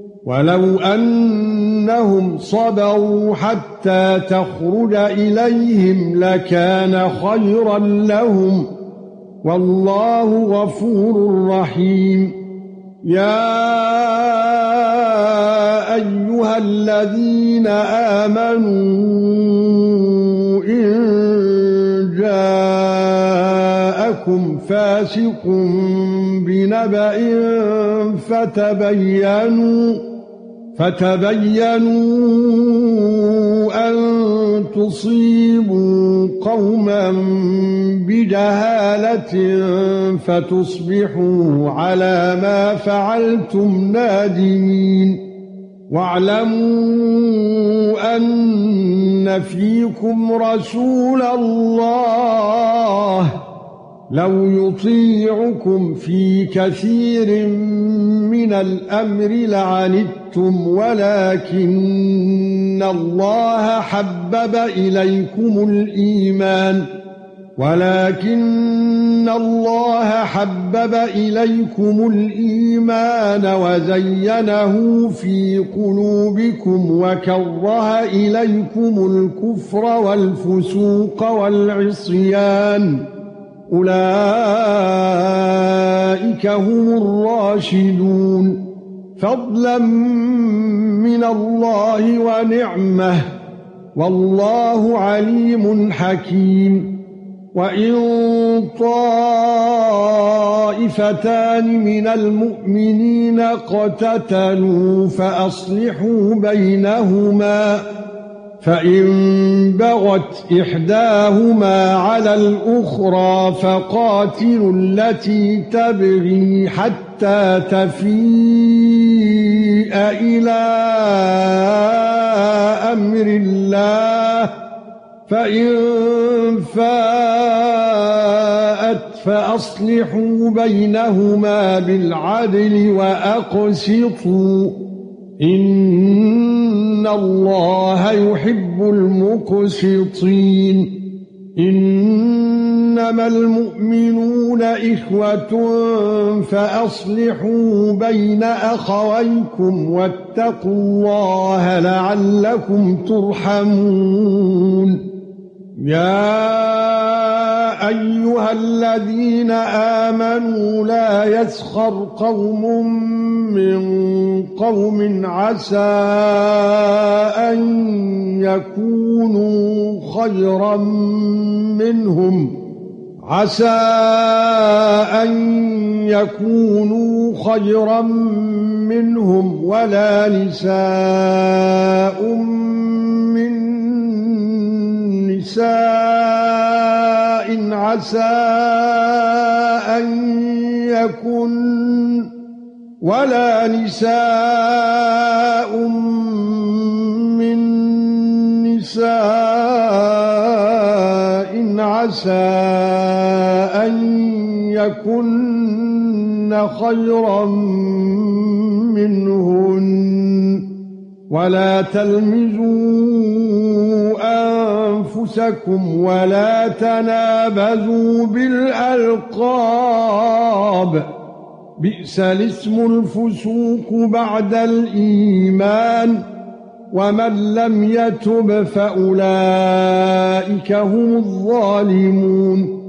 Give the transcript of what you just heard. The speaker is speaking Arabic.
ولو أنهم صبروا حتى تخرج إليهم لكان خيرا لهم والله غفور رحيم. يا أيها الذين آمنوا إن جاءكم فاسق بنبأ فتبينوا أن تصيبوا قوما بجهالة فتصبحوا على ما فعلتم نادمين. واعلموا أن فيكم رسول الله لو يطيعكم في كثير من الأمر لعنتم ولكن الله حبب إليكم الإيمان وزينه في قلوبكم وكره إليكم الكفر والفسوق والعصيان أولئك هم الراشدون فضلا من الله ونعمه والله عليم حكيم. وإن طائفتان من المؤمنين اقتتلوا فأصلحوا بينهما فإن بغت إحداهما على الأخرى فقاتلوا التي تبغي حتى تفيء إلى أمر الله فإن فاءت فأصلحوا بينهما بالعدل وأقسطوا إن الله يحب المقسطين. إنما المؤمنون إخوة فأصلحوا بين أخويكم واتقوا الله لعلكم ترحمون. يا أيها الذين آمنوا لا يسخر قوم من قوم عسى أن يكونوا خيرا منهم ولا نساء من نساء عسى أن يكن خيرا منهن ولا تلمزوا أنفسكم ولا تنابزوا بالألقاب بئس الاسم الفسوق بعد الإيمان ومن لم يتب فأولئك هم الظالمون.